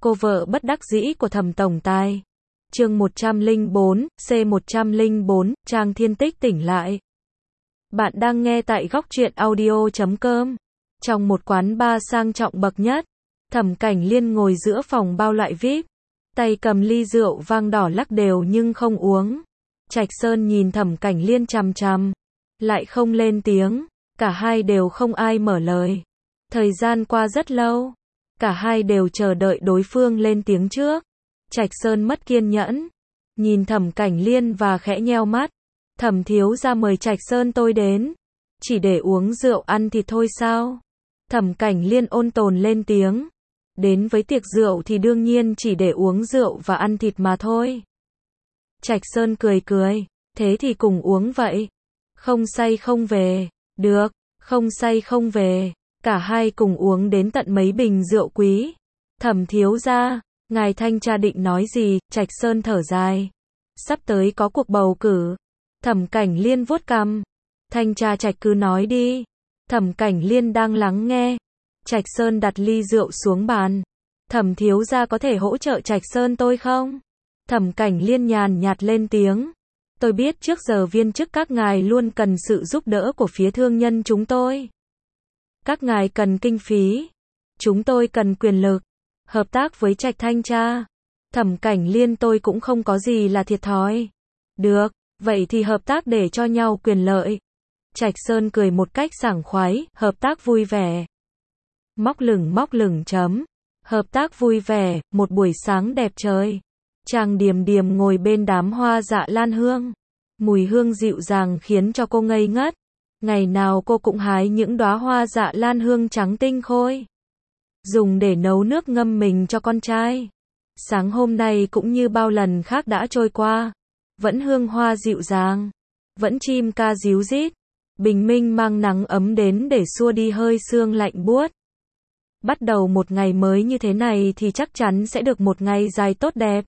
Cô vợ bất đắc dĩ của Thẩm tổng tài. Chương 104, C104, Trang Thiên Tích tỉnh lại. Bạn đang nghe tại góc truyện audio.com. Trong một quán bar sang trọng bậc nhất, Thẩm Cảnh Liên ngồi giữa phòng bao loại VIP, tay cầm ly rượu vang đỏ lắc đều nhưng không uống. Trạch Sơn nhìn Thẩm Cảnh Liên chằm chằm, lại không lên tiếng, cả hai đều không ai mở lời. Thời gian qua rất lâu, cả hai đều chờ đợi đối phương lên tiếng trước. Trạch Sơn mất kiên nhẫn, nhìn Thẩm Cảnh Liên và khẽ nheo mắt. Thẩm thiếu gia mời Trạch Sơn tôi đến, chỉ để uống rượu ăn thịt thôi sao? Thẩm Cảnh Liên ôn tồn lên tiếng, đến với tiệc rượu thì đương nhiên chỉ để uống rượu và ăn thịt mà thôi. Trạch Sơn cười cười, thế thì cùng uống vậy. Không say không về, được, không say không về. Cả hai cùng uống đến tận mấy bình rượu quý. Thẩm thiếu gia, ngài thanh tra định nói gì? Trạch Sơn thở dài. Sắp tới có cuộc bầu cử. Thẩm Cảnh Liên vuốt cằm. Thanh tra Trạch cứ nói đi. Thẩm Cảnh Liên đang lắng nghe. Trạch Sơn đặt ly rượu xuống bàn. Thẩm thiếu gia có thể hỗ trợ Trạch Sơn tôi không? Thẩm Cảnh Liên nhàn nhạt lên tiếng. Tôi biết trước giờ viên chức các ngài luôn cần sự giúp đỡ của phía thương nhân chúng tôi. Các ngài cần kinh phí, chúng tôi cần quyền lực. Hợp tác với Trạch thanh tra, Thẩm Cảnh Liên tôi cũng không có gì là thiệt thòi. Được, vậy thì hợp tác để cho nhau quyền lợi. Trạch Sơn cười một cách sảng khoái, hợp tác vui vẻ. Móc lửng chấm. Hợp tác vui vẻ, một buổi sáng đẹp trời. Trang Điềm Điềm ngồi bên đám hoa dạ lan hương. Mùi hương dịu dàng khiến cho cô ngây ngất. Ngày nào cô cũng hái những đóa hoa dạ lan hương trắng tinh khôi, dùng để nấu nước ngâm mình cho con trai. Sáng hôm nay cũng như bao lần khác đã trôi qua, vẫn hương hoa dịu dàng, vẫn chim ca ríu rít, bình minh mang nắng ấm đến để xua đi hơi sương lạnh buốt. Bắt đầu một ngày mới như thế này thì chắc chắn sẽ được một ngày dài tốt đẹp.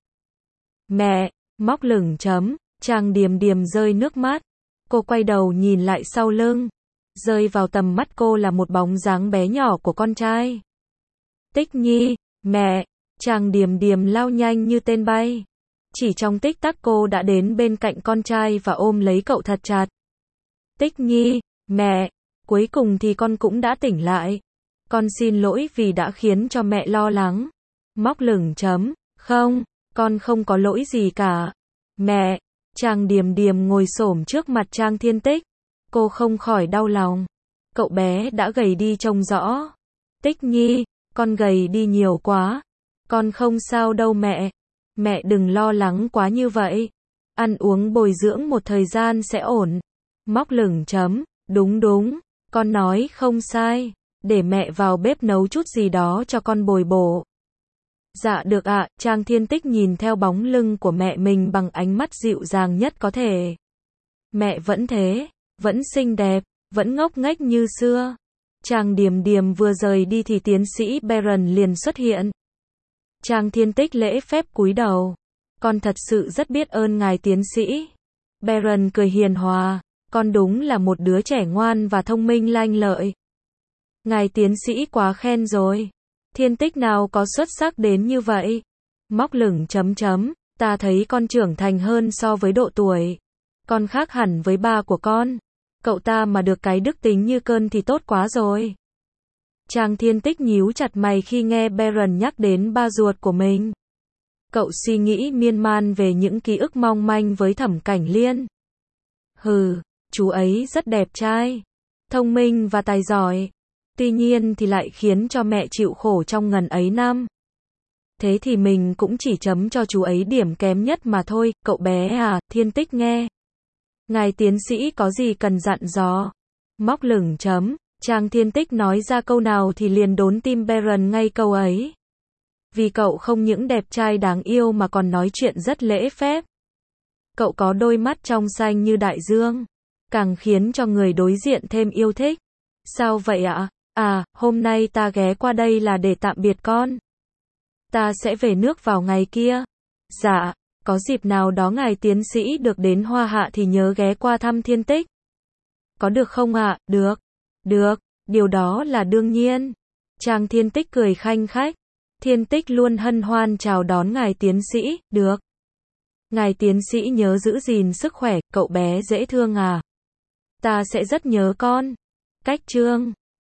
Mẹ, móc lửng chấm, Trang Điềm Điềm rơi nước mắt. Cô quay đầu nhìn lại sau lưng, rơi vào tầm mắt cô là một bóng dáng bé nhỏ của con trai. Tích Nhi, mẹ, Trang Điềm Điềm lao nhanh như tên bay. Chỉ trong tích tắc cô đã đến bên cạnh con trai và ôm lấy cậu thật chặt. Tích Nhi, mẹ, cuối cùng thì con cũng đã tỉnh lại. Con xin lỗi vì đã khiến cho mẹ lo lắng. Móc lửng chấm, không, con không có lỗi gì cả. Mẹ. Trang Điềm Điềm ngồi xổm trước mặt Trang Thiên Tích. Cô không khỏi đau lòng. Cậu bé đã gầy đi trông rõ. Tích Nhi, con gầy đi nhiều quá. Con không sao đâu mẹ. Mẹ đừng lo lắng quá như vậy. Ăn uống bồi dưỡng một thời gian sẽ ổn. Móc lửng chấm, đúng, con nói không sai. Để mẹ vào bếp nấu chút gì đó cho con bồi bổ. Dạ được ạ. Trang Thiên Tích nhìn theo bóng lưng của mẹ mình bằng ánh mắt dịu dàng nhất có thể. Mẹ vẫn thế, vẫn xinh đẹp, vẫn ngốc nghếch như xưa. Trang Điềm Điềm vừa rời đi thì tiến sĩ Baron liền xuất hiện. Trang Thiên Tích lễ phép cúi đầu. Con thật sự rất biết ơn ngài tiến sĩ. Baron cười hiền hòa. Con đúng là một đứa trẻ ngoan và thông minh lanh lợi. Ngài tiến sĩ quá khen rồi. Thiên Tích nào có xuất sắc đến như vậy. Móc lửng chấm chấm, ta thấy con trưởng thành hơn so với độ tuổi. Con khác hẳn với ba của con. Cậu ta mà được cái đức tính như cơn thì tốt quá rồi. Trang Thiên Tích nhíu chặt mày khi nghe Baron nhắc đến ba ruột của mình. Cậu suy nghĩ miên man về những ký ức mong manh với Thẩm Cảnh Liên. Hừ, chú ấy rất đẹp trai, thông minh và tài giỏi. Tuy nhiên thì lại khiến cho mẹ chịu khổ trong ngần ấy năm. Thế thì mình cũng chỉ chấm cho chú ấy điểm kém nhất mà thôi. Cậu bé à, Thiên Tích nghe. Ngài tiến sĩ có gì cần dặn dò? Móc lửng chấm, Trang Thiên Tích nói ra câu nào thì liền đốn tim Baron ngay câu ấy. Vì cậu không những đẹp trai đáng yêu mà còn nói chuyện rất lễ phép. Cậu có đôi mắt trong xanh như đại dương, càng khiến cho người đối diện thêm yêu thích. Sao vậy ạ? À, hôm nay ta ghé qua đây là để tạm biệt con. Ta sẽ về nước vào ngày kia. Dạ, có dịp nào đó ngài tiến sĩ được đến Hoa Hạ thì nhớ ghé qua thăm Thiên Tích. Có được không ạ? Được, điều đó là đương nhiên. Trang Thiên Tích cười khanh khách. Thiên Tích luôn hân hoan chào đón ngài tiến sĩ, được. Ngài tiến sĩ nhớ giữ gìn sức khỏe, cậu bé dễ thương à. Ta sẽ rất nhớ con. Cách chương